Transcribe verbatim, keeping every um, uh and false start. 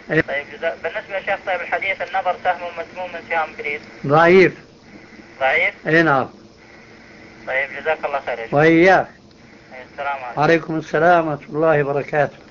طيب جزاك. بالنسبة يا شيخ، طيب الحديث النظر سهم مسموم من سهام إبليس ضعيف. ضعيف؟ اي نعم. طيب جزاك الله خير يا شيخ. وإياك. السلام عليكم. عليكم السلام ورحمة الله وبركاته.